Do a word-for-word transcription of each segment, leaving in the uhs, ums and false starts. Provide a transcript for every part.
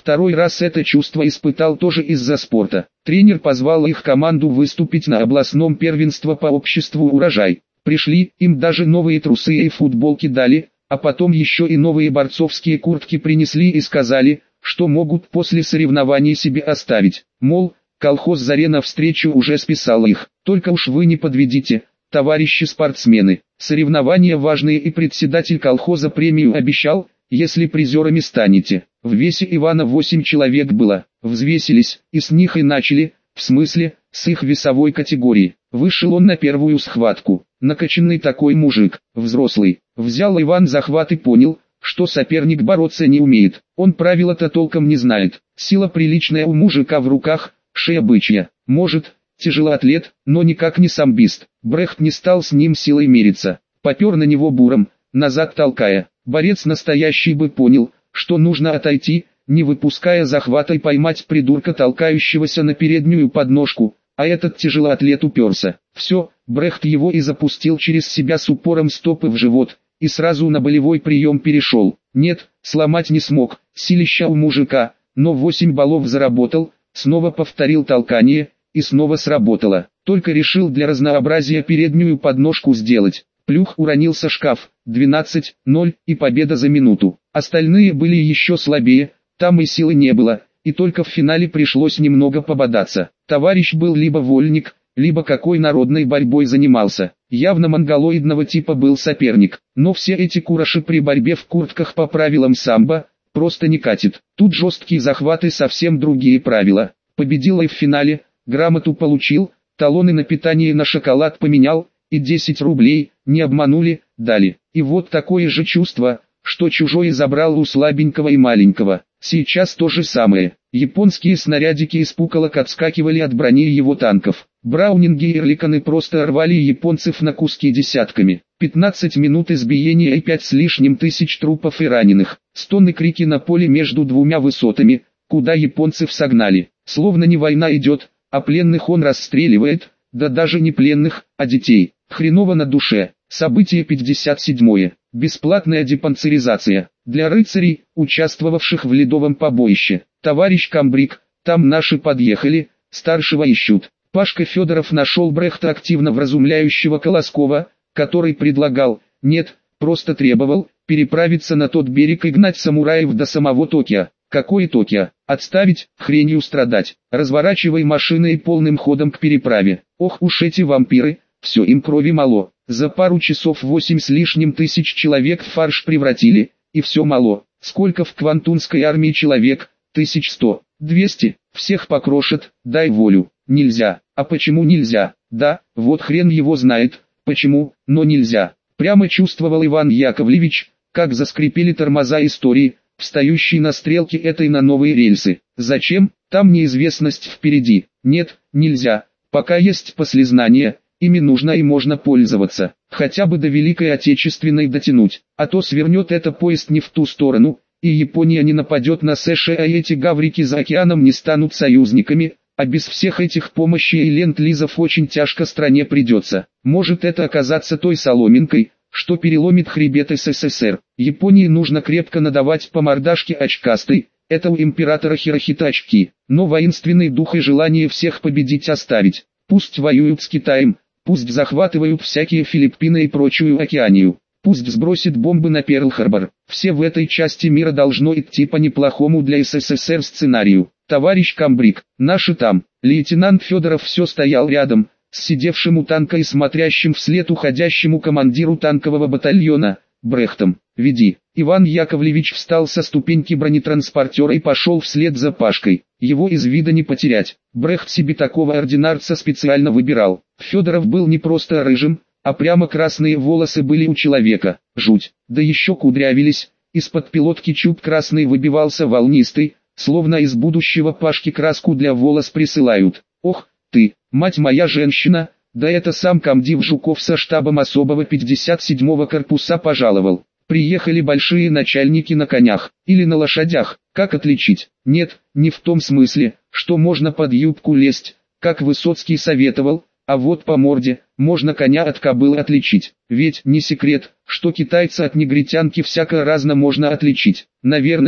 Второй раз это чувство испытал тоже из-за спорта. Тренер позвал их команду выступить на областном первенстве по обществу «Урожай». Пришли, им даже новые трусы и футболки дали, а потом еще и новые борцовские куртки принесли и сказали, что могут после соревнований себе оставить. Мол, колхоз «Заря» навстречу уже списал их. Только уж вы не подведите, товарищи спортсмены. Соревнования важные, и председатель колхоза премию обещал, если призерами станете. В весе Ивана восемь человек было. Взвесились, и с них и начали, в смысле, с их весовой категории. Вышел он на первую схватку. Накачанный такой мужик, взрослый. Взял Иван захват и понял, что соперник бороться не умеет. Он правила-то толком не знает. Сила приличная у мужика в руках, шея бычья. Может, тяжелоатлет, но никак не самбист. Брехт не стал с ним силой мериться. Попер на него буром, назад толкая. Борец настоящий бы понял, что нужно отойти, не выпуская захвата, и поймать придурка, толкающегося на переднюю подножку, а этот тяжелоатлет уперся. Все, Брехт его и запустил через себя с упором стопы в живот, и сразу на болевой прием перешел. Нет, сломать не смог, силища у мужика, но восемь баллов заработал, снова повторил толкание, и снова сработало. Только решил для разнообразия переднюю подножку сделать. Плюх, уронился шкаф, двенадцать ноль, и победа за минуту. Остальные были еще слабее, там и силы не было, и только в финале пришлось немного пободаться. Товарищ был либо вольник, либо какой народной борьбой занимался. Явно монголоидного типа был соперник, но все эти кураши при борьбе в куртках по правилам самбо просто не катит. Тут жесткие захваты, совсем другие правила. Победил и в финале, грамоту получил, талоны на питание и на шоколад поменял, и десять рублей, не обманули, дали. И вот такое же чувство, что чужой забрал у слабенького и маленького. Сейчас то же самое. Японские снарядики из пуколок отскакивали от брони его танков. Браунинги и эрликаны просто рвали японцев на куски десятками. пятнадцать минут избиения и пять с лишним тысяч трупов и раненых. Стоны, крики на поле между двумя высотами, куда японцев согнали. Словно не война идет, а пленных он расстреливает, да даже не пленных, а детей. Хреново на душе. Событие пятьдесят седьмое. Бесплатная депанциризация. Для рыцарей, участвовавших в ледовом побоище. Товарищ комбриг, там наши подъехали, старшего ищут. Пашка Федоров нашел Брехта, активно вразумляющего Колоскова, который предлагал, нет, просто требовал, переправиться на тот берег и гнать самураев до самого Токио. Какое Токио? Отставить, хренью страдать. Разворачивай машины и полным ходом к переправе. Ох уж эти вампиры, все им крови мало. За пару часов восемь с лишним тысяч человек в фарш превратили, и все мало. Сколько в Квантунской армии человек? Тысяч сто, двести, всех покрошат, дай волю. Нельзя. А почему нельзя? Да, вот хрен его знает, почему, но нельзя. Прямо чувствовал Иван Яковлевич, как заскрипели тормоза истории, встающей на стрелке этой на новые рельсы. Зачем? Там неизвестность впереди. Нет, нельзя. Пока есть послезнание, ими нужно и можно пользоваться. Хотя бы до Великой Отечественной дотянуть. А то свернет это поезд не в ту сторону, и Япония не нападет на США, а эти гаврики за океаном не станут союзниками. А без всех этих помощи и ленд-лизов очень тяжко стране придется. Может это оказаться той соломинкой, что переломит хребет СССР. Японии нужно крепко надавать по мордашке очкастой, это у императора Хирохито очки, но воинственный дух и желание всех победить оставить. Пусть воюют с Китаем, пусть захватывают всякие Филиппины и прочую Океанию, пусть сбросит бомбы на Перл-Харбор. Все в этой части мира должно идти по неплохому для СССР сценарию. Товарищ комбриг, наши там. Лейтенант Федоров все стоял рядом, с сидевшим у танка и смотрящим вслед уходящему командиру танкового батальона, Брехтом. «Веди». Иван Яковлевич встал со ступеньки бронетранспортера и пошел вслед за Пашкой. Его из вида не потерять. Брехт себе такого ординарца специально выбирал. Федоров был не просто рыжим, а прямо красные волосы были у человека. Жуть. Да еще кудрявились. Из-под пилотки чуб красный выбивался волнистый, словно из будущего Пашки краску для волос присылают. Ох, ты, мать моя женщина, да это сам комдив Жуков со штабом особого пятьдесят седьмого корпуса пожаловал. Приехали большие начальники на конях, или на лошадях, как отличить? Нет, не в том смысле, что можно под юбку лезть, как Высоцкий советовал, а вот по морде, можно коня от кобылы отличить. Ведь не секрет, что китайца от негритянки всяко разно можно отличить. Наверное,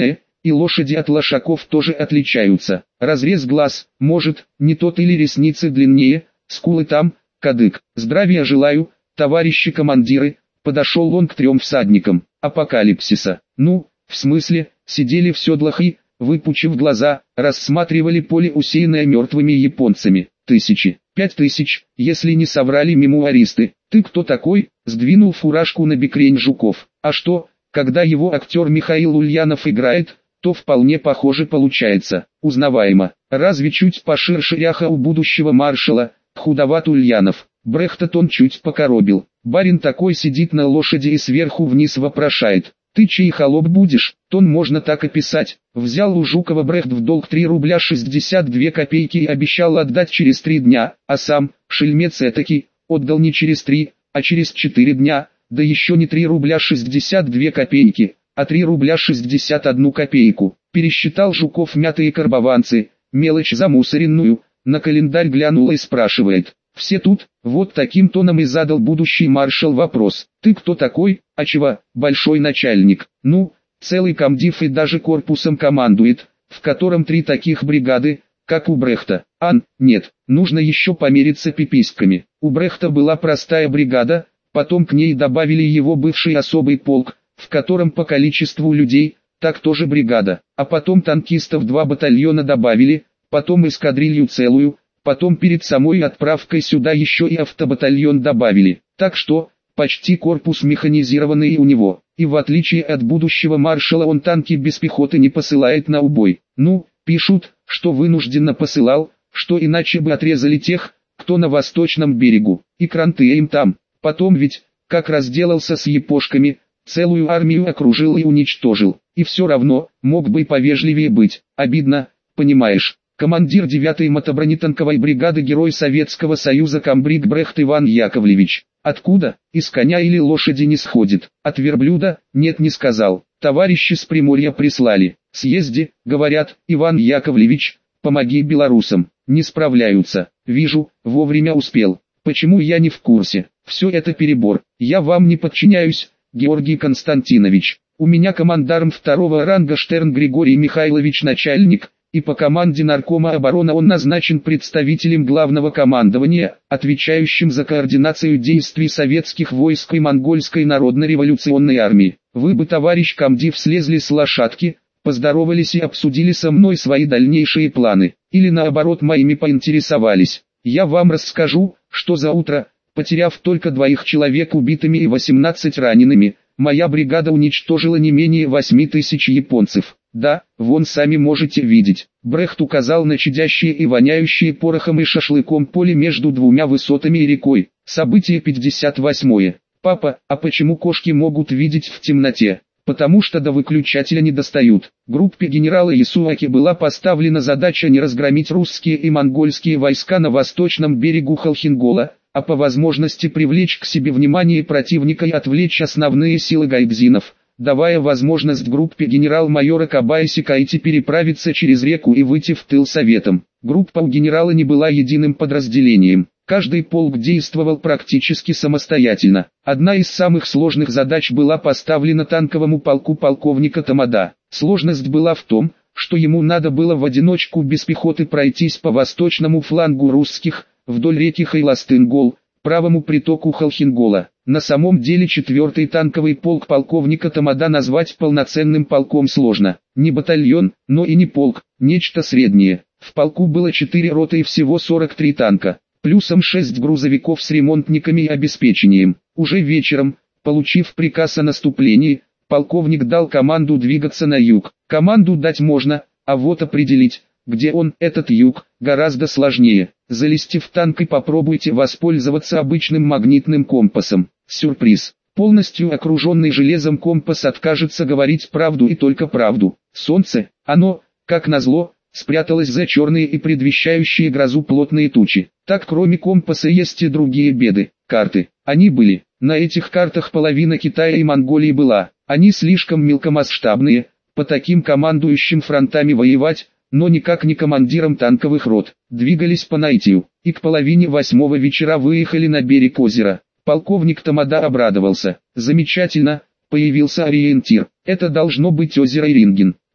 и лошади от лошаков тоже отличаются. Разрез глаз, может, не тот или ресницы длиннее, скулы там, кадык. Здравия желаю, товарищи командиры, подошел он к трем всадникам апокалипсиса. Ну, в смысле, сидели в седлах и, выпучив глаза, рассматривали поле, усеянное мертвыми японцами. Тысячи, пять тысяч, если не соврали мемуаристы. Ты кто такой? Сдвинул фуражку на бекрень Жуков. А что, когда его актер Михаил Ульянов играет, то вполне похоже получается, узнаваемо. Разве чуть поширше ряха у будущего маршала, худоват Ульянов. Брехта тон чуть покоробил. Барин такой сидит на лошади и сверху вниз вопрошает: «Ты чей холоп будешь?» Тон можно так описать. Взял у Жукова Брехт в долг три рубля шестьдесят две копейки и обещал отдать через три дня, а сам, шельмец этакий, отдал не через три, а через четыре дня, да еще не три рубля шестьдесят две копейки, а три рубля шестьдесят одну копейку. Пересчитал Жуков мятые карбованцы, мелочь замусоренную, на календарь глянул и спрашивает: «Все тут?» Вот таким тоном и задал будущий маршал вопрос: «Ты кто такой?» «А чего, большой начальник?» «Ну, целый комдив и даже корпусом командует, в котором три таких бригады, как у Брехта». «Ан, нет, нужно еще помериться пиписьками». У Брехта была простая бригада, потом к ней добавили его бывший особый полк, в котором по количеству людей, так тоже бригада, а потом танкистов два батальона добавили, потом эскадрилью целую, потом перед самой отправкой сюда еще и автобатальон добавили. Так что, почти корпус механизированный у него, и в отличие от будущего маршала он танки без пехоты не посылает на убой. Ну, пишут, что вынужденно посылал, что иначе бы отрезали тех, кто на восточном берегу, и кранты им там. Потом ведь, как разделался с япошками, целую армию окружил и уничтожил, и все равно, мог бы и повежливее быть. Обидно, понимаешь. Командир девятой мотобронетанковой бригады, герой Советского Союза комбриг Брехт Иван Яковлевич. Откуда? Из коня или лошади не сходит? От верблюда? Нет, не сказал. Товарищи с Приморья прислали. Съезди, говорят: «Иван Яковлевич, помоги белорусам, не справляются». Вижу, вовремя успел. Почему я не в курсе? Все это перебор. Я вам не подчиняюсь, Георгий Константинович. У меня командарм второго ранга Штерн Григорий Михайлович начальник, и по команде Наркома обороны он назначен представителем главного командования, отвечающим за координацию действий советских войск и Монгольской народно-революционной армии. Вы бы, товарищ комдив, слезли с лошадки, поздоровались и обсудили со мной свои дальнейшие планы, или наоборот моими поинтересовались. Я вам расскажу, что за утро, потеряв только двоих человек убитыми и восемнадцать ранеными, моя бригада уничтожила не менее восьми тысяч японцев. Да, вон сами можете видеть. Брехт указал на чадящее и воняющее порохом и шашлыком поле между двумя высотами и рекой. Событие пятьдесят восьмое. Папа, а почему кошки могут видеть в темноте? Потому что до выключателя не достают. Группе генерала Ясуаки была поставлена задача не разгромить русские и монгольские войска на восточном берегу Холхенгола, а по возможности привлечь к себе внимание противника и отвлечь основные силы гайдзинов, давая возможность группе генерал-майора Кабаяси Кайти переправиться через реку и выйти в тыл советам. Группа у генерала не была единым подразделением. Каждый полк действовал практически самостоятельно. Одна из самых сложных задач была поставлена танковому полку полковника Тамада. Сложность была в том, что ему надо было в одиночку без пехоты пройтись по восточному флангу русских, вдоль реки Хайластынгол, правому притоку Холхенгола. На самом деле четвертый танковый полк полковника Тамада назвать полноценным полком сложно. Не батальон, но и не полк, нечто среднее. В полку было четыре роты и всего сорок три танка, плюсом шесть грузовиков с ремонтниками и обеспечением. Уже вечером, получив приказ о наступлении, полковник дал команду двигаться на юг. Команду дать можно, а вот определить, где он, этот юг, гораздо сложнее. Залезьте в танк и попробуйте воспользоваться обычным магнитным компасом. Сюрприз. Полностью окруженный железом компас откажется говорить правду и только правду. Солнце, оно, как назло, спряталось за черные и предвещающие грозу плотные тучи. Так кроме компаса есть и другие беды. Карты. Они были. На этих картах половина Китая и Монголии была. Они слишком мелкомасштабные, по таким командующим фронтами воевать, но никак не командиром танковых рот. Двигались по наитию, и к половине восьмого вечера выехали на берег озера. Полковник Тамада обрадовался. Замечательно, появился ориентир. Это должно быть озеро Иринген.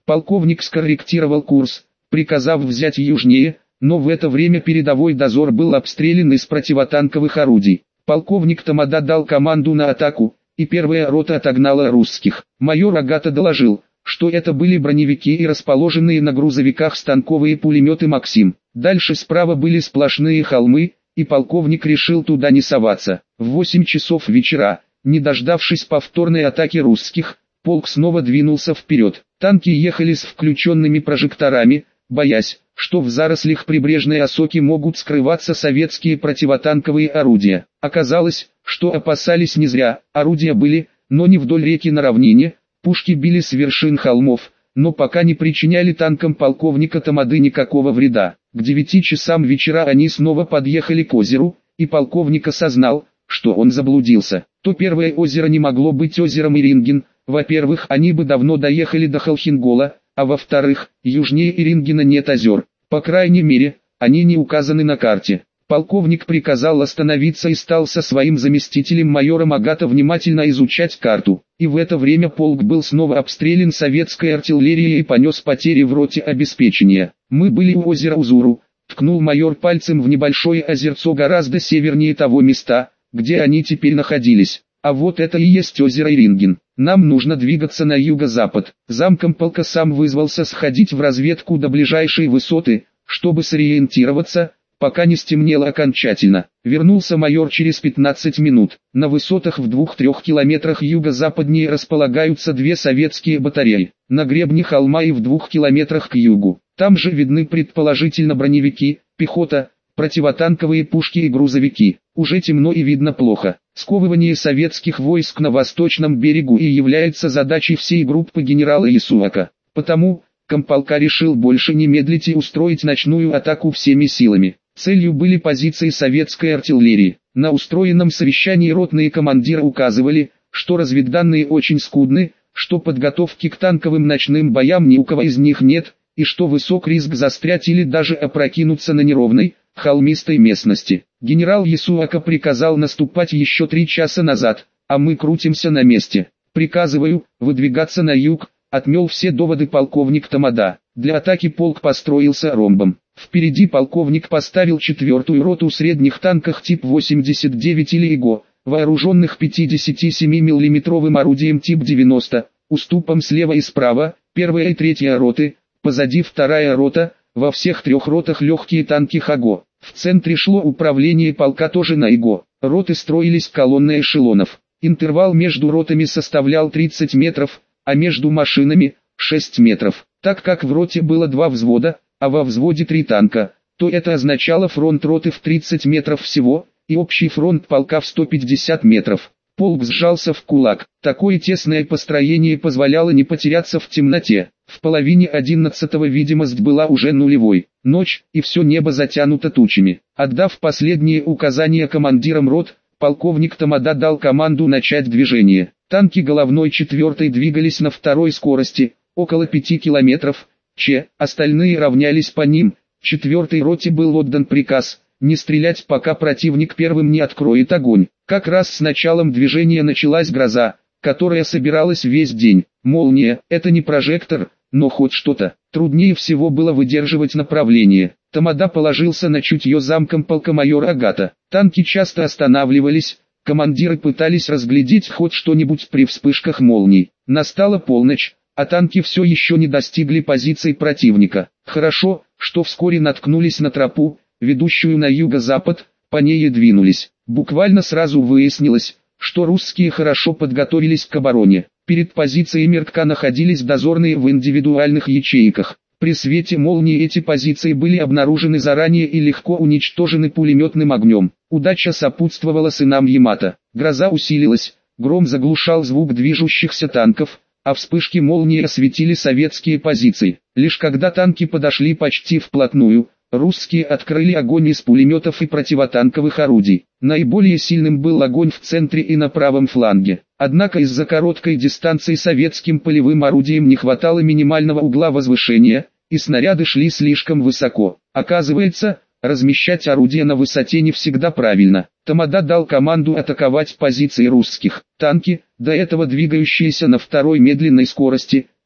Полковник скорректировал курс, приказав взять южнее, но в это время передовой дозор был обстрелян из противотанковых орудий. Полковник Тамада дал команду на атаку, и первая рота отогнала русских. Майор Агата доложил, что это были броневики и расположенные на грузовиках станковые пулеметы «Максим». Дальше справа были сплошные холмы, и полковник решил туда не соваться. В восемь часов вечера, не дождавшись повторной атаки русских, полк снова двинулся вперед. Танки ехали с включенными прожекторами, боясь, что в зарослях прибрежной осоки могут скрываться советские противотанковые орудия. Оказалось, что опасались не зря, орудия были, но не вдоль реки на равнине, пушки били с вершин холмов, но пока не причиняли танкам полковника Тамады никакого вреда. К девяти часам вечера они снова подъехали к озеру, и полковник осознал, что он заблудился. То первое озеро не могло быть озером Ирингин, во-первых, они бы давно доехали до Холхенгола, а во-вторых, южнее Ирингена нет озер, по крайней мере, они не указаны на карте. Полковник приказал остановиться и стал со своим заместителем майором Агата внимательно изучать карту, и в это время полк был снова обстрелян советской артиллерией и понес потери в роте обеспечения. Мы были у озера Узуру, ткнул майор пальцем в небольшое озерцо гораздо севернее того места, где они теперь находились. А вот это и есть озеро Ирингин. Нам нужно двигаться на юго-запад. Замком полка сам вызвался сходить в разведку до ближайшей высоты, чтобы сориентироваться, пока не стемнело окончательно. Вернулся майор через пятнадцать минут. На высотах в двух-трех километрах юго-западнее располагаются две советские батареи. На гребне холма и в двух километрах к югу. Там же видны предположительно броневики, пехота, противотанковые пушки и грузовики. Уже темно и видно плохо. Сковывание советских войск на восточном берегу и является задачей всей группы генерала Ясуака. Потому комполка решил больше не медлить и устроить ночную атаку всеми силами. Целью были позиции советской артиллерии. На устроенном совещании ротные командиры указывали, что разведданные очень скудны, что подготовки к танковым ночным боям ни у кого из них нет, и что высок риск застрять или даже опрокинуться на неровной, холмистой местности. Генерал Ясуака приказал наступать еще три часа назад, а мы крутимся на месте. Приказываю выдвигаться на юг, отмел все доводы полковник Тамада. Для атаки полк построился ромбом. Впереди полковник поставил четвертую роту средних танков тип восемьдесят девять или ИГО, вооруженных пятьдесят семь миллиметровым орудием тип девяносто, уступом слева и справа, первая и третья роты, позади вторая рота, во всех трех ротах легкие танки ХАГО. В центре шло управление полка тоже на ИГО. Роты строились колонной эшелонов. Интервал между ротами составлял тридцать метров, а между машинами – шесть метров. Так как в роте было два взвода, а во взводе три танка, то это означало фронт роты в тридцать метров всего, и общий фронт полка в сто пятьдесят метров. Полк сжался в кулак. Такое тесное построение позволяло не потеряться в темноте. В половине одиннадцатого видимость была уже нулевой. Ночь, и все небо затянуто тучами. Отдав последние указания командирам рот, полковник Тамада дал команду начать движение. Танки головной четвертой двигались на второй скорости, около пяти километров, ч, остальные равнялись по ним. Четвертой роте был отдан приказ не стрелять, пока противник первым не откроет огонь. Как раз с началом движения началась гроза, которая собиралась весь день. Молния – это не прожектор, но хоть что-то. Труднее всего было выдерживать направление. Тамада положился на чутье замком полка майора Агата. Танки часто останавливались, командиры пытались разглядеть хоть что-нибудь при вспышках молний. Настала полночь, а танки все еще не достигли позиций противника. Хорошо, что вскоре наткнулись на тропу, ведущую на юго-запад, по ней и двинулись. Буквально сразу выяснилось, что русские хорошо подготовились к обороне. Перед позициями РККА находились дозорные в индивидуальных ячейках. При свете молнии эти позиции были обнаружены заранее и легко уничтожены пулеметным огнем. Удача сопутствовала сынам Ямато. Гроза усилилась, гром заглушал звук движущихся танков, а вспышки молнии осветили советские позиции. Лишь когда танки подошли почти вплотную, русские открыли огонь из пулеметов и противотанковых орудий. Наиболее сильным был огонь в центре и на правом фланге. Однако из-за короткой дистанции советским полевым орудиям не хватало минимального угла возвышения, и снаряды шли слишком высоко. Оказывается, размещать орудия на высоте не всегда правильно. Тамада дал команду атаковать позиции русских. Танки, до этого двигающиеся на второй медленной скорости,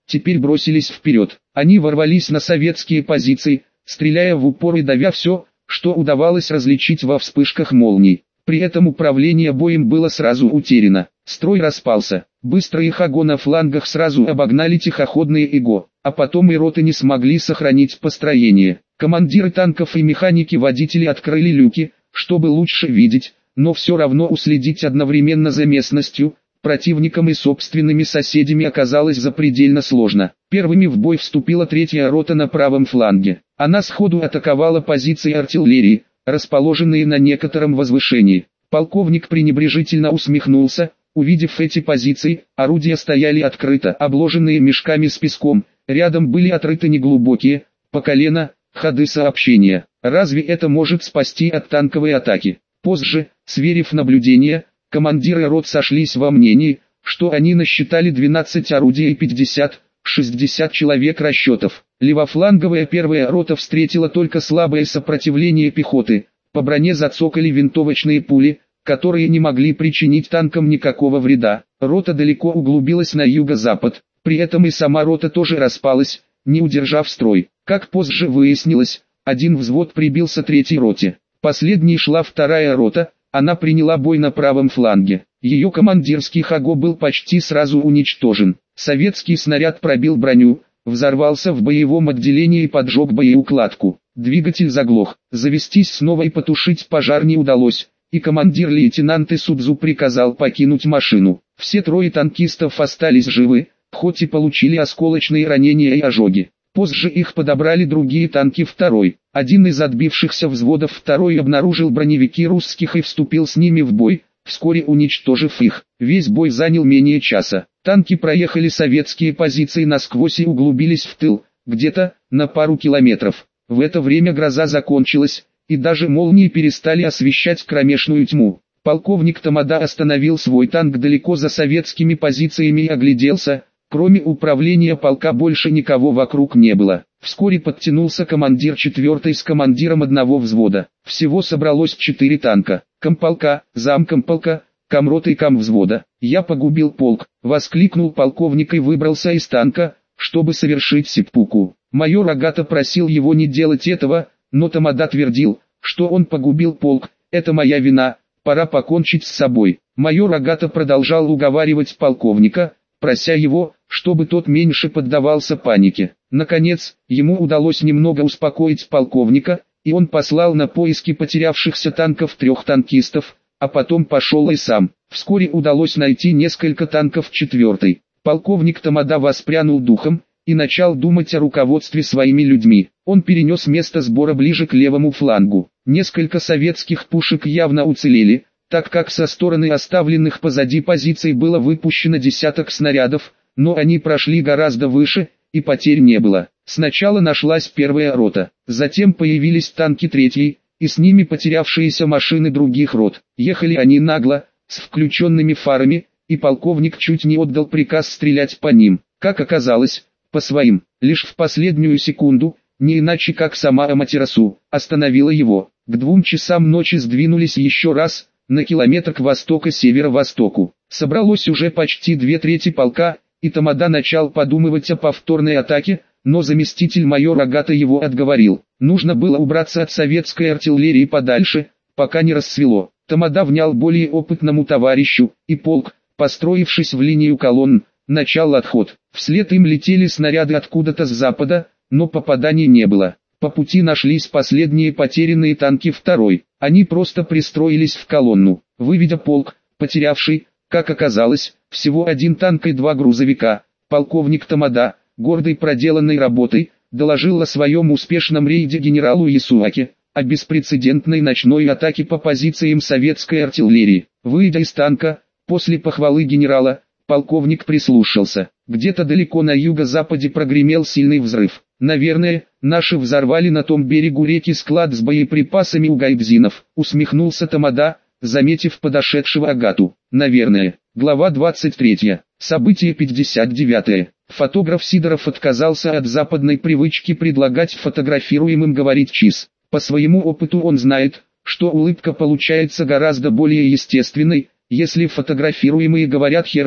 теперь бросились вперед. Они ворвались на советские позиции, стреляя в упор и давя все, что удавалось различить во вспышках молний. При этом управление боем было сразу утеряно. Строй распался. Быстрые Хаго на флангах сразу обогнали тихоходные ИГО, а потом и роты не смогли сохранить построение. Командиры танков и механики-водители открыли люки, чтобы лучше видеть, но все равно уследить одновременно за местностью, противником и собственными соседями оказалось запредельно сложно. Первыми в бой вступила третья рота на правом фланге. Она сходу атаковала позиции артиллерии, расположенные на некотором возвышении. Полковник пренебрежительно усмехнулся, увидев эти позиции. Орудия стояли открыто, обложенные мешками с песком, рядом были отрыты неглубокие, по колено, ходы сообщения. Разве это может спасти от танковой атаки? Позже, сверив наблюдения, командиры рот сошлись во мнении, что они насчитали двенадцать орудий и пятьдесят-шестьдесят человек расчетов. Левофланговая первая рота встретила только слабое сопротивление пехоты. По броне зацокали винтовочные пули, которые не могли причинить танкам никакого вреда. Рота далеко углубилась на юго-запад, при этом и сама рота тоже распалась, не удержав строй. Как позже выяснилось, один взвод прибился третьей роте. Последней шла вторая рота, она приняла бой на правом фланге. Ее командирский Хаго был почти сразу уничтожен. Советский снаряд пробил броню, взорвался в боевом отделении и поджег боеукладку. Двигатель заглох. Завестись снова и потушить пожар не удалось, и командир-лейтенант Исудзу приказал покинуть машину. Все трое танкистов остались живы, хоть и получили осколочные ранения и ожоги. Позже их подобрали другие танки второй. Один из отбившихся взводов второй обнаружил броневики русских и вступил с ними в бой, вскоре уничтожив их. Весь бой занял менее часа. Танки проехали советские позиции насквозь и углубились в тыл, где-то на пару километров. В это время гроза закончилась, и даже молнии перестали освещать кромешную тьму. Полковник Тамада остановил свой танк далеко за советскими позициями и огляделся. Кроме управления полка больше никого вокруг не было. Вскоре подтянулся командир четвертой с командиром одного взвода. Всего собралось четыре танка. Комполка, замкомполка, комрота и комвзвода. «Я погубил полк», — воскликнул полковник и выбрался из танка, чтобы совершить сеппуку. Майор Агата просил его не делать этого, но Тамада твердил, что он погубил полк, это моя вина, пора покончить с собой. Майор Агата продолжал уговаривать полковника, прося его, чтобы тот меньше поддавался панике. Наконец, ему удалось немного успокоить полковника, и он послал на поиски потерявшихся танков трех танкистов, а потом пошел и сам. Вскоре удалось найти несколько танков четвертой. Полковник Тамада воспрянул духом и начал думать о руководстве своими людьми. Он перенес место сбора ближе к левому флангу. Несколько советских пушек явно уцелели, так как со стороны оставленных позади позиций было выпущено десяток снарядов, но они прошли гораздо выше, и потерь не было. Сначала нашлась первая рота, затем появились танки третьей, и с ними потерявшиеся машины других рот. Ехали они нагло, с включенными фарами, и полковник чуть не отдал приказ стрелять по ним. Как оказалось, по своим. Лишь в последнюю секунду, не иначе как сама Аматерасу, остановила его. К двум часам ночи сдвинулись еще раз, на километр к востоко-северо-востоку. Собралось уже почти две трети полка, и Тамада начал подумывать о повторной атаке, но заместитель майора Агата его отговорил. Нужно было убраться от советской артиллерии подальше, пока не рассвело. Тамада внял более опытному товарищу, и полк, построившись в линию колонн, начал отход. Вслед им летели снаряды откуда-то с запада, но попаданий не было. По пути нашлись последние потерянные танки второй. Они просто пристроились в колонну. Выведя полк, потерявший, как оказалось, всего один танк и два грузовика, полковник Тамада, гордый проделанной работой, доложил о своем успешном рейде генералу Ясуаке, о беспрецедентной ночной атаке по позициям советской артиллерии. Выйдя из танка, после похвалы генерала, полковник прислушался. Где-то далеко на юго-западе прогремел сильный взрыв. «Наверное, наши взорвали на том берегу реки склад с боеприпасами у гайбзинов», усмехнулся Тамада, заметив подошедшего Агату. «Наверное». Глава двадцать третья. Событие пятьдесят девятое. Фотограф Сидоров отказался от западной привычки предлагать фотографируемым говорить «чиз». По своему опыту он знает, что улыбка получается гораздо более естественной, если фотографируемые говорят «хер вам».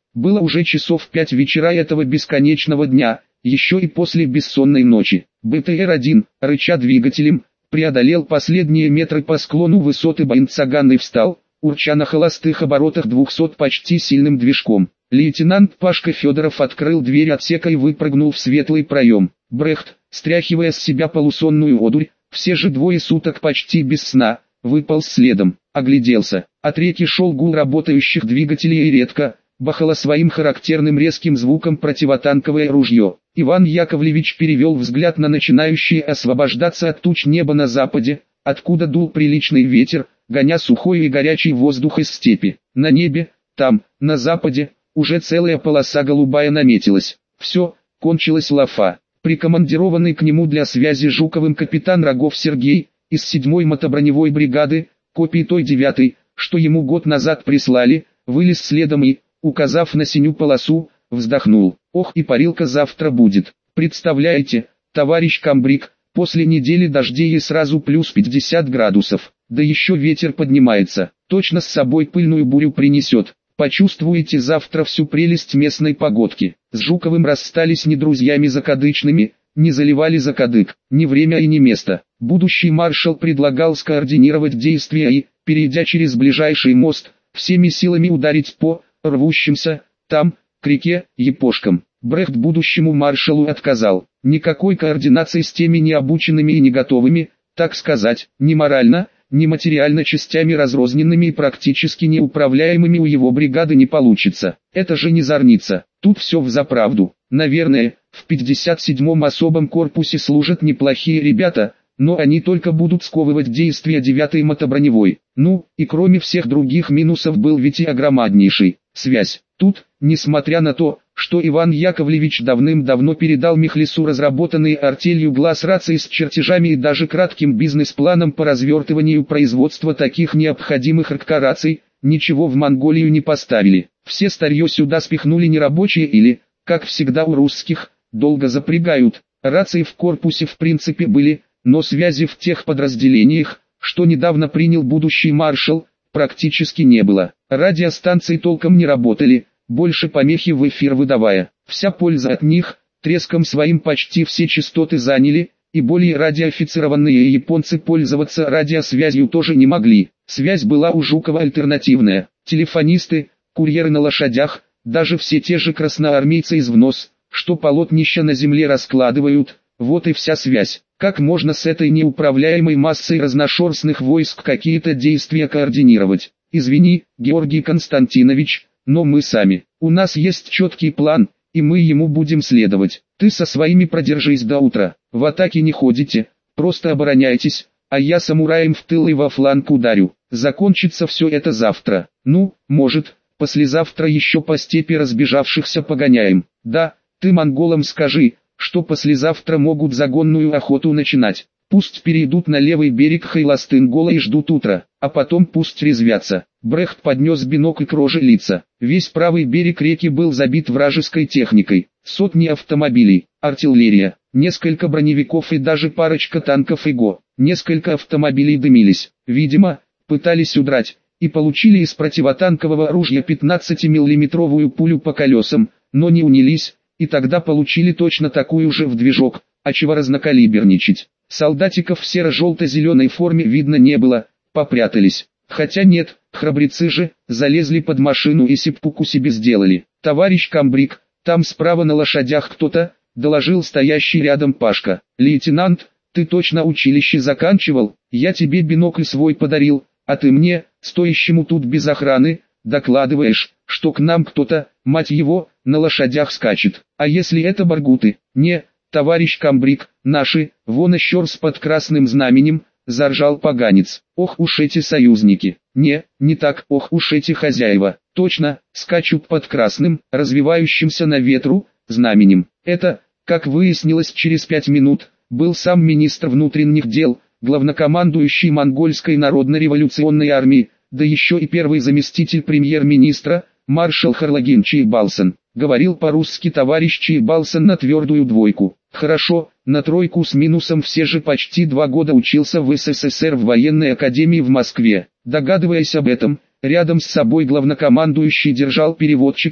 Было уже часов пять вечера этого бесконечного дня, еще и после бессонной ночи. бэ тэ эр один, рыча двигателем, преодолел последние метры по склону высоты Байнцаган и встал, урча на холостых оборотах двухсот почти сильным движком. Лейтенант Пашка Федоров открыл дверь отсека и выпрыгнул в светлый проем. Брехт, стряхивая с себя полусонную одурь, все же двое суток почти без сна, выполз следом, огляделся. От реки шел гул работающих двигателей и редко бахало своим характерным резким звуком противотанковое ружье. Иван Яковлевич перевел взгляд на начинающее освобождаться от туч небо на западе, откуда дул приличный ветер, гоня сухой и горячий воздух из степи. На небе, там, на западе, уже целая полоса голубая наметилась. Все, кончилась лафа. Прикомандированный к нему для связи Жуковым капитан Рогов Сергей, из седьмой мотоброневой бригады, копии той девятой, что ему год назад прислали, вылез следом и, указав на синюю полосу, вздохнул. Ох, и парилка завтра будет. Представляете, товарищ комбриг, после недели дождей и сразу плюс пятьдесят градусов. Да еще ветер поднимается, точно с собой пыльную бурю принесет. Почувствуете завтра всю прелесть местной погодки. С Жуковым расстались не друзьями закадычными, не заливали закадык, ни время и ни место. Будущий маршал предлагал скоординировать действия и, перейдя через ближайший мост, всеми силами ударить по рвущимся, там, к реке, епошкам. Брехт будущему маршалу отказал. Никакой координации с теми необученными и не готовыми, так сказать, ни морально, ни материально частями разрозненными и практически неуправляемыми у его бригады не получится. Это же не Зорница, тут все взаправду. Наверное, в пятьдесят седьмом особом корпусе служат неплохие ребята, но они только будут сковывать действия девятой мотоброневой. Ну, и кроме всех других минусов был ведь и огромнейший связь. Тут, несмотря на то, что Иван Яковлевич давным-давно передал Михлису разработанные артелью глаз рации с чертежами и даже кратким бизнес-планом по развертыванию производства таких необходимых ракораций, ничего в Монголию не поставили. Все старье сюда спихнули нерабочие или, как всегда у русских, долго запрягают. Рации в корпусе в принципе были, но связи в тех подразделениях, что недавно принял будущий маршал, практически не было. Радиостанции толком не работали, больше помехи в эфир выдавая. Вся польза от них, треском своим почти все частоты заняли, и более радиоофицированные японцы пользоваться радиосвязью тоже не могли. Связь была у Жукова альтернативная. Телефонисты, курьеры на лошадях, даже все те же красноармейцы из ВНОС, что полотнища на земле раскладывают, вот и вся связь. Как можно с этой неуправляемой массой разношерстных войск какие-то действия координировать? Извини, Георгий Константинович, но мы сами. У нас есть четкий план, и мы ему будем следовать. Ты со своими продержись до утра. В атаке не ходите, просто обороняйтесь, а я самураем в тыл и во фланг ударю. Закончится все это завтра. Ну, может, послезавтра еще по степи разбежавшихся погоняем. Да, ты монголам скажи, что послезавтра могут загонную охоту начинать. Пусть перейдут на левый берег Хайластынгола и ждут утра, а потом пусть резвятся. Брехт поднес бинокль к роже лица. Весь правый берег реки был забит вражеской техникой. Сотни автомобилей, артиллерия, несколько броневиков и даже парочка танков ИГО. Несколько автомобилей дымились. Видимо, пытались удрать, и получили из противотанкового ружья пятнадцатимиллиметровую пулю по колесам, но не унялись, и тогда получили точно такую же в движок, а чего разнокалиберничать. Солдатиков в серо-желто-зеленой форме видно не было, попрятались. Хотя нет, храбрецы же, залезли под машину и сеппуку себе сделали. Товарищ комбриг, там справа на лошадях кто-то, доложил стоящий рядом Пашка. Лейтенант, ты точно училище заканчивал? Я тебе бинокль свой подарил, а ты мне, стоящему тут без охраны, докладываешь, что к нам кто-то, мать его, на лошадях скачет. А если это баргуты? Не, товарищ комбриг, наши, вон еще раз под красным знаменем, заржал поганец. Ох уж эти союзники. Не, не так, ох уж эти хозяева. Точно, скачут под красным, развивающимся на ветру, знаменем. Это, как выяснилось через пять минут, был сам министр внутренних дел, главнокомандующий Монгольской народно-революционной армии, да еще и первый заместитель премьер-министра, маршал Харлагин Чайбалсан. Говорил по-русски товарищ Чайбалсан на твердую двойку. Хорошо, на тройку с минусом, все же почти два года учился в СССР в военной академии в Москве. Догадываясь об этом, рядом с собой главнокомандующий держал переводчика,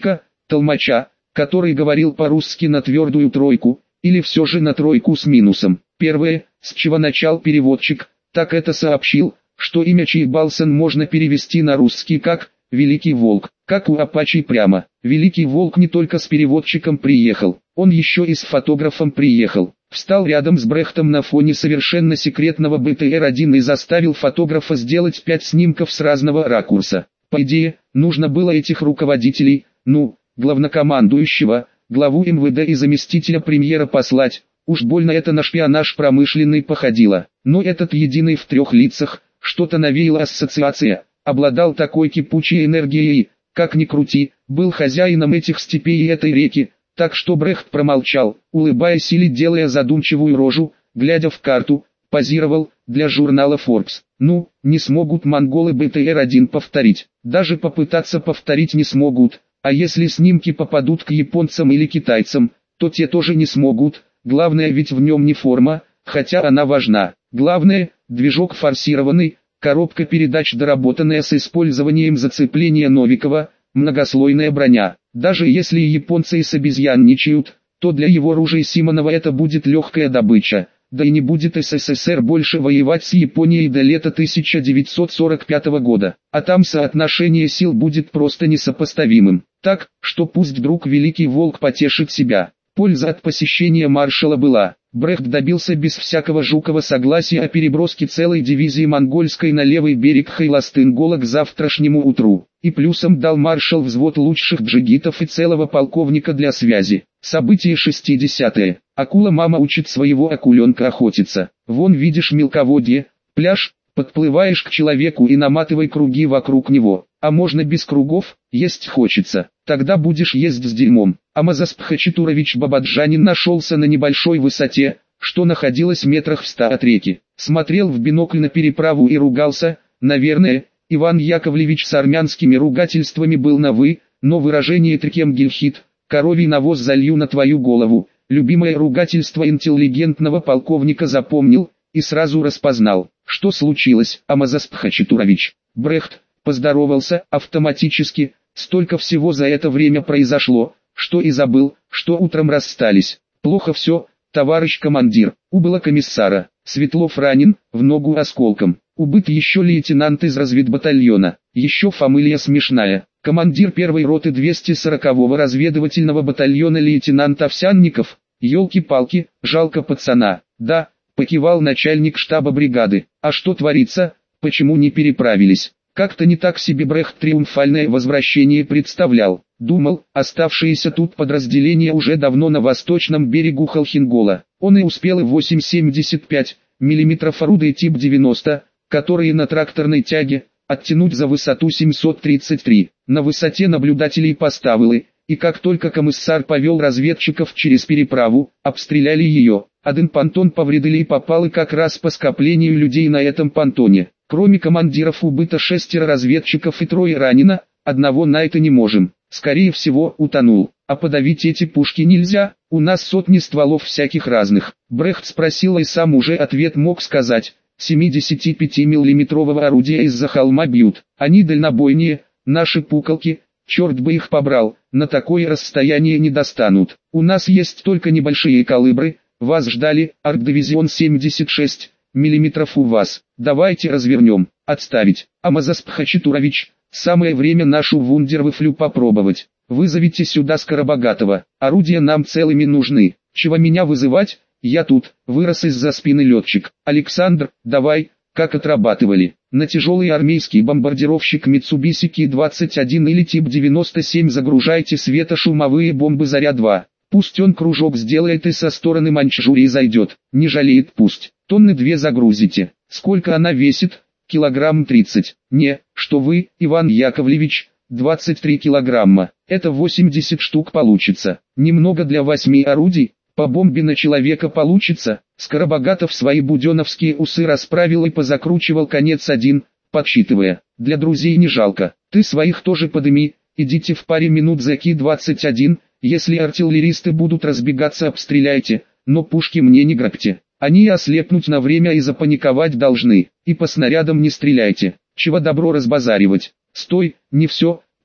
толмача, который говорил по-русски на твердую тройку, или все же на тройку с минусом. Первое, с чего начал переводчик, так это сообщил, что имя Чайбалсан можно перевести на русский как «Великий Волк», как у Апачи прямо. Великий Волк не только с переводчиком приехал, он еще и с фотографом приехал. Встал рядом с Брехтом на фоне совершенно секретного бэ тэ эр один и заставил фотографа сделать пять снимков с разного ракурса. По идее, нужно было этих руководителей, ну, главнокомандующего, главу эм вэ дэ и заместителя премьера послать, уж больно это на шпионаж промышленный походило. Но этот единый в трех лицах, что-то навеяла ассоциация, обладал такой кипучей энергией, как ни крути, был хозяином этих степей и этой реки, так что Брехт промолчал, улыбаясь или делая задумчивую рожу, глядя в карту, позировал для журнала Forbes. Ну, не смогут монголы бэ тэ эр один повторить, даже попытаться повторить не смогут, а если снимки попадут к японцам или китайцам, то те тоже не смогут, главное ведь в нем не форма, хотя она важна. Главное, движок форсированный, коробка передач доработанная с использованием зацепления Новикова, многослойная броня. Даже если японцы и собезьянничают, то для его ружей Симонова это будет легкая добыча. Да и не будет эс эс эс эр больше воевать с Японией до лета тысяча девятьсот сорок пятого года, а там соотношение сил будет просто несопоставимым. Так, что пусть друг Великий Волк потешит себя. Польза от посещения маршала была. Брехт добился без всякого Жукова согласия о переброске целой дивизии монгольской на левый берег Хайластынгола к завтрашнему утру. И плюсом дал маршал взвод лучших джигитов и целого полковника для связи. Событие шестидесятые. Акула-мама учит своего акуленка охотиться. Вон видишь мелководье, пляж, подплываешь к человеку и наматывай круги вокруг него. А можно без кругов, есть хочется. Тогда будешь есть с дерьмом. Амазасп Хачатурович Бабаджанин нашелся на небольшой высоте, что находилась метрах в ста от реки. Смотрел в бинокль на переправу и ругался, наверное. Иван Яковлевич с армянскими ругательствами был на «вы», но выражение «трикем гельхит», «коровий навоз залью на твою голову», любимое ругательство интеллигентного полковника запомнил и сразу распознал. Что случилось, Амазасп Хачатурович? Брехт поздоровался автоматически, столько всего за это время произошло, что и забыл, что утром расстались. Плохо все, товарищ командир, убыло комиссара, Светлов ранен, в ногу осколком. Убыт еще лейтенант из разведбатальона, еще фамилия смешная, командир первой роты двести сорокового разведывательного батальона лейтенант Овсянников. Ёлки-палки, жалко пацана. Да, покивал начальник штаба бригады. А что творится, почему не переправились? Как-то не так себе Брехт триумфальное возвращение представлял. Думал, оставшиеся тут подразделения уже давно на восточном берегу Холхенгола. Он и успел и восемь семьдесят пять миллиметров орудия тип девяносто, которые на тракторной тяге, оттянуть за высоту семьсот тридцать три. На высоте наблюдателей поставили, и как только комиссар повел разведчиков через переправу, обстреляли ее. Один понтон повредили и попал как раз по скоплению людей на этом понтоне. Кроме командиров убыто шестеро разведчиков и трое ранено, одного найти не можем. Скорее всего, утонул. А подавить эти пушки нельзя, у нас сотни стволов всяких разных. Брехт спросил и сам уже ответ мог сказать. семидесятипятимиллиметрового орудия из-за холма бьют. Они дальнобойнее, наши пуколки, черт бы их побрал, на такое расстояние не достанут. У нас есть только небольшие калибры, вас ждали, арт-дивизион семьдесят шесть миллиметров у вас. Давайте развернем, отставить. Амазасп Хачатурович, самое время нашу вундервафлю попробовать. Вызовите сюда Скоробогатого, орудия нам целыми нужны. Чего меня вызывать? Я тут, вырос из-за спины летчик. Александр, давай, как отрабатывали. На тяжелый армейский бомбардировщик Mitsubishi Ки двадцать один или тип девяносто семь загружайте светошумовые бомбы Заря-два. Пусть он кружок сделает и со стороны Маньчжурии зайдет. Не жалеет пусть. Тонны две загрузите. Сколько она весит? Килограмм тридцать. Не, что вы, Иван Яковлевич, двадцать три килограмма. Это восемьдесят штук получится. Немного для восьми орудий. По бомбе на человека получится. Скоробогатов свои буденовские усы расправил и позакручивал конец один, подсчитывая. Для друзей не жалко. Ты своих тоже подыми, идите в паре минут за Ки двадцать один, если артиллеристы будут разбегаться, обстреляйте, но пушки мне не грабьте. Они ослепнуть на время и запаниковать должны. И по снарядам не стреляйте. Чего добро разбазаривать. Стой, не все,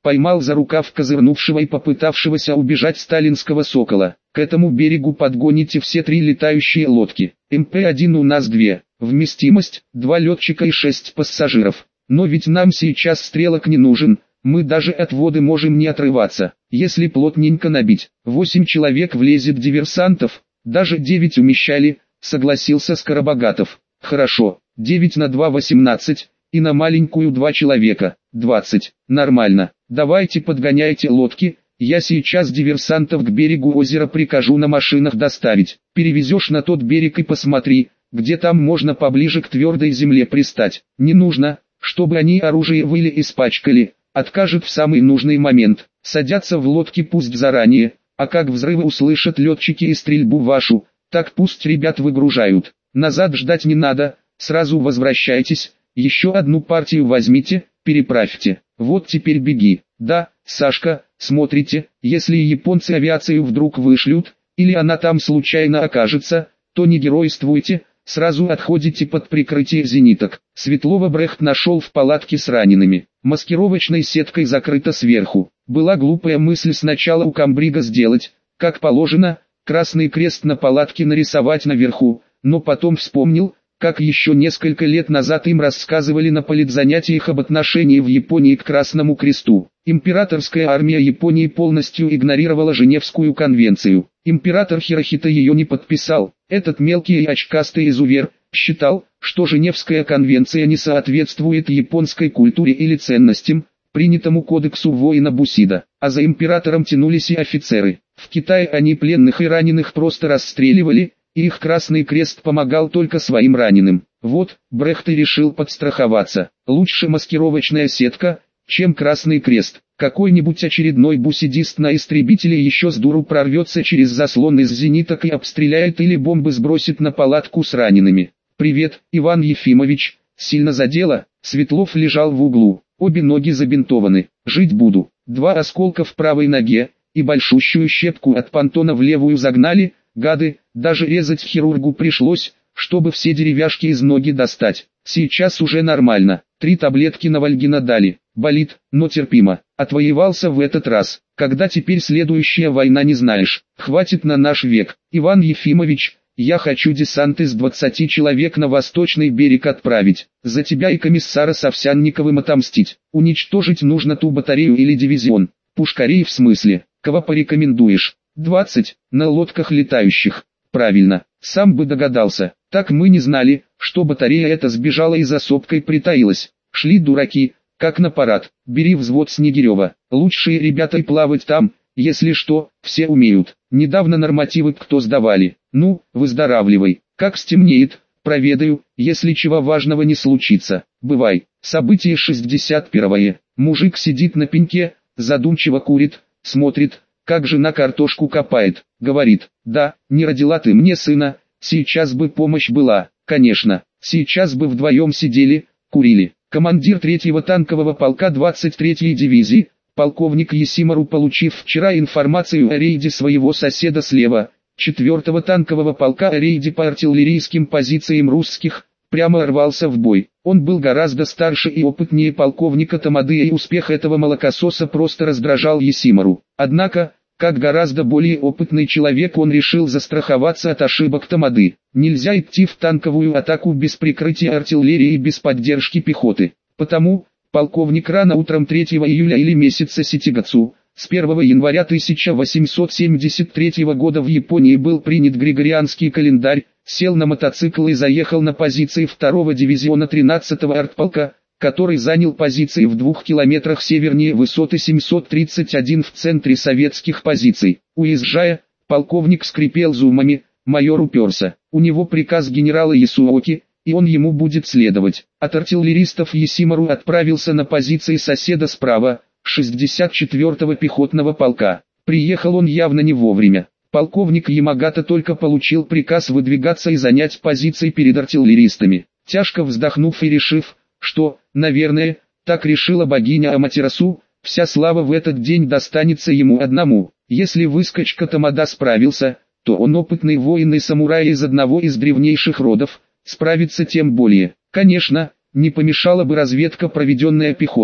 поймал за рукав козырнувшего и попытавшегося убежать сталинского «Сокола». К этому берегу подгоните все три летающие лодки. эм пэ один у нас две, вместимость, два летчика и шесть пассажиров. Но ведь нам сейчас стрелок не нужен, мы даже от воды можем не отрываться. Если плотненько набить, восемь человек влезет диверсантов, даже девять умещали, согласился Скоробогатов. Хорошо, девять на два восемнадцать, и на маленькую два человека, двадцать, нормально. Давайте подгоняйте лодки, я сейчас диверсантов к берегу озера прикажу на машинах доставить. Перевезешь на тот берег и посмотри, где там можно поближе к твердой земле пристать. Не нужно, чтобы они оружие выли испачкали, откажет в самый нужный момент. Садятся в лодки пусть заранее, а как взрывы услышат летчики и стрельбу вашу, так пусть ребят выгружают. Назад ждать не надо, сразу возвращайтесь, еще одну партию возьмите, переправьте. Вот теперь беги. Да, Сашка, смотрите, если японцы авиацию вдруг вышлют, или она там случайно окажется, то не геройствуйте, сразу отходите под прикрытие зениток. Светлова Брехт нашел в палатке с ранеными. Маскировочной сеткой закрыто сверху. Была глупая мысль сначала у комбрига сделать, как положено, красный крест на палатке нарисовать наверху, но потом вспомнил, как еще несколько лет назад им рассказывали на политзанятиях об отношении в Японии к Красному Кресту. Императорская армия Японии полностью игнорировала Женевскую конвенцию. Император Хирохито ее не подписал. Этот мелкий и очкастый изувер считал, что Женевская конвенция не соответствует японской культуре или ценностям, принятому кодексу воина Бусидо. А за императором тянулись и офицеры. В Китае они пленных и раненых просто расстреливали, и их Красный Крест помогал только своим раненым. Вот, Брехт и решил подстраховаться. Лучше маскировочная сетка, чем Красный Крест. Какой-нибудь очередной бусидист на истребителе еще с дуру прорвется через заслон из зениток и обстреляет или бомбы сбросит на палатку с ранеными. «Привет, Иван Ефимович, сильно задело?» Светлов лежал в углу, обе ноги забинтованы. «Жить буду». Два осколка в правой ноге, и большущую щепку от понтона в левую загнали, гады, даже резать хирургу пришлось, чтобы все деревяшки из ноги достать. Сейчас уже нормально, три таблетки Навальгина дали, болит, но терпимо. Отвоевался в этот раз, когда теперь следующая война не знаешь, хватит на наш век. Иван Ефимович, я хочу десант из двадцати человек на восточный берег отправить, за тебя и комиссара с Овсянниковым отомстить. Уничтожить нужно ту батарею или дивизион. Пушкарей в смысле, кого порекомендуешь? двадцать, на лодках летающих. Правильно, сам бы догадался. Так мы не знали, что батарея эта сбежала и за сопкой притаилась. Шли дураки, как на парад. Бери взвод Снегирева. Лучшие ребята и плавать там, если что, все умеют. Недавно нормативы кто сдавали. Ну, выздоравливай. Как стемнеет, проведаю, если чего важного не случится. Бывай. Событие шестьдесят первое. Мужик сидит на пеньке, задумчиво курит, смотрит, как жена картошку копает. Говорит: да, не родила ты мне сына, сейчас бы помощь была. Конечно, сейчас бы вдвоем сидели, курили. Командир третьего танкового полка двадцать третьей дивизии, полковник Есимару, получив вчера информацию о рейде своего соседа слева, четвертого танкового полка, о рейде по артиллерийским позициям русских, прямо рвался в бой. Он был гораздо старше и опытнее полковника Тамады, и успех этого молокососа просто раздражал Есимару. Однако, как гораздо более опытный человек, он решил застраховаться от ошибок Тамады. Нельзя идти в танковую атаку без прикрытия артиллерии и без поддержки пехоты. Потому, полковник рано утром третьего июля или месяца Ситигацу, с первого января тысяча восемьсот семьдесят третьего года в Японии был принят Григорианский календарь, сел на мотоцикл и заехал на позиции второго дивизиона тринадцатого артполка, который занял позиции в двух километрах севернее высоты семьсот тридцать один в центре советских позиций. Уезжая, полковник скрипел зубами, майор уперся. У него приказ генерала Ясуоки, и он ему будет следовать. От артиллеристов Есимару отправился на позиции соседа справа, шестьдесят четвёртого пехотного полка. Приехал он явно не вовремя. Полковник Ямагата только получил приказ выдвигаться и занять позиции перед артиллеристами. Тяжко вздохнув и решив, что, наверное, так решила богиня Аматерасу, вся слава в этот день достанется ему одному. Если выскочка Тамада справился, то он, опытный воин и самурай из одного из древнейших родов, справится тем более. Конечно, не помешала бы разведка, проведенная пехотой,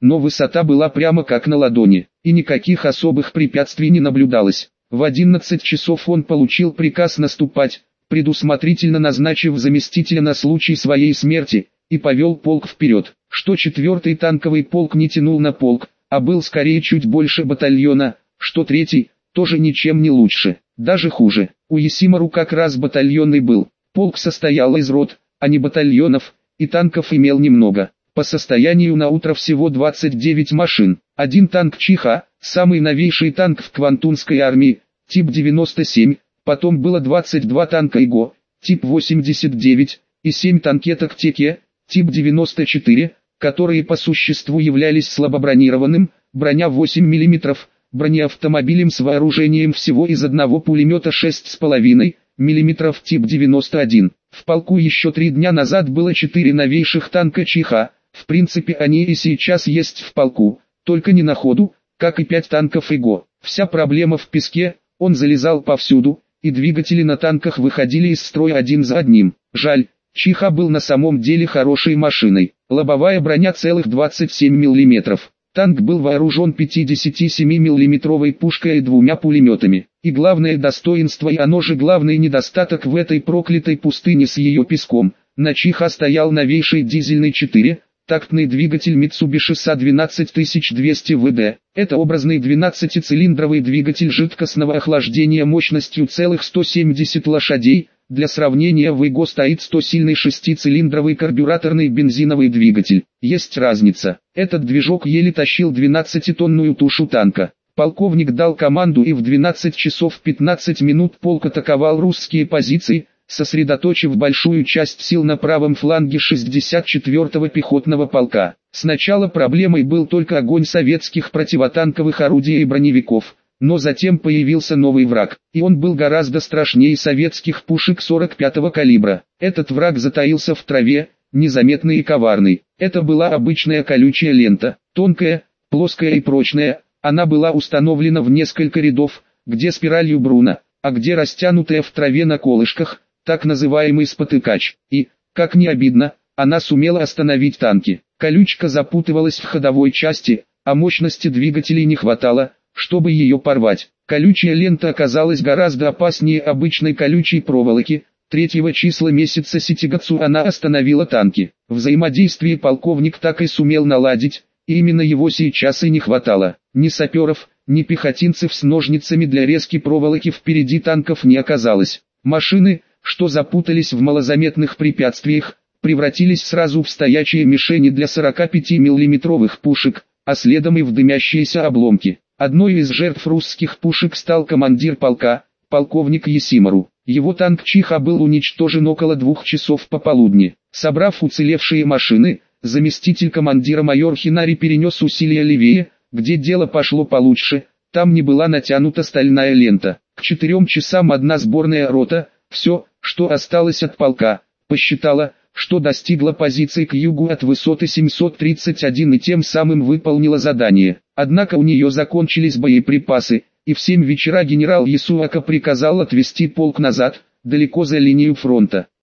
но высота была прямо как на ладони, и никаких особых препятствий не наблюдалось. В одиннадцать часов он получил приказ наступать, предусмотрительно назначив заместителя на случай своей смерти, и повел полк вперед. Что четвертый танковый полк не тянул на полк, а был скорее чуть больше батальона, что третий, тоже ничем не лучше, даже хуже. У Есимару как раз батальонный был, полк состоял из рот, а не батальонов, и танков имел немного. По состоянию на утро всего двадцать девять машин, один танк Чиха, самый новейший танк в Квантунской армии, тип девяносто семь, потом было двадцать два танка ИГО, тип восемьдесят девять, и семь танкеток Теке, тип девяносто четыре, которые по существу являлись слабобронированным, броня восемь миллиметров, бронеавтомобилем с вооружением всего из одного пулемета шесть с половиной миллиметров тип девяносто один. В полку еще три дня назад было четыре новейших танка Чиха, в принципе они и сейчас есть в полку, только не на ходу, как и пять танков ИГО. Вся проблема в песке, он залезал повсюду, и двигатели на танках выходили из строя один за одним. Жаль, Чиха был на самом деле хорошей машиной. Лобовая броня целых двадцать семь миллиметров. Танк был вооружен пятидесятисемимиллиметровой пушкой и двумя пулеметами. И главное достоинство, и оно же главный недостаток в этой проклятой пустыне с ее песком, на Чиха стоял новейший дизельный четыре-тактный двигатель Mitsubishi эс а двенадцать тысяч двести вэ дэ. Это образный двенадцатицилиндровый двигатель жидкостного охлаждения мощностью целых сто семьдесят лошадей. Для сравнения в ИГО стоит сто-сильный шестицилиндровый карбюраторный бензиновый двигатель. Есть разница. Этот движок еле тащил двенадцатитонную тушу танка. Полковник дал команду, и в двенадцать часов пятнадцать минут полк атаковал русские позиции, сосредоточив большую часть сил на правом фланге шестьдесят четвёртого пехотного полка. Сначала проблемой был только огонь советских противотанковых орудий и броневиков. Но затем появился новый враг, и он был гораздо страшнее советских пушек сорок пятого калибра. Этот враг затаился в траве, незаметный и коварный. Это была обычная колючая лента, тонкая, плоская и прочная. Она была установлена в несколько рядов, где спиралью Бруно, а где растянутая в траве на колышках, так называемый спотыкач. И, как ни обидно, она сумела остановить танки. Колючка запутывалась в ходовой части, а мощности двигателей не хватало, чтобы ее порвать. Колючая лента оказалась гораздо опаснее обычной колючей проволоки. Третьего числа месяца Ситигацу она остановила танки. Взаимодействие полковник так и сумел наладить, и именно его сейчас и не хватало. Ни саперов, ни пехотинцев с ножницами для резки проволоки впереди танков не оказалось. Машины, что запутались в малозаметных препятствиях, превратились сразу в стоячие мишени для сорокапятимиллиметровых пушек, а следом и в дымящиеся обломки. Одной из жертв русских пушек стал командир полка, полковник Есимару. Его танк Чиха был уничтожен около двух часов пополудни. Собрав уцелевшие машины, заместитель командира майор Хинари перенес усилия левее, где дело пошло получше, там не была натянута стальная лента. К четырем часам одна сборная рота, все, что осталось от полка, посчитала, что достигла позиций к югу от высоты семьсот тридцать один и тем самым выполнила задание. Однако у нее закончились боеприпасы, и в семь вечера генерал Ясуака приказал отвести полк назад, далеко за линию фронта.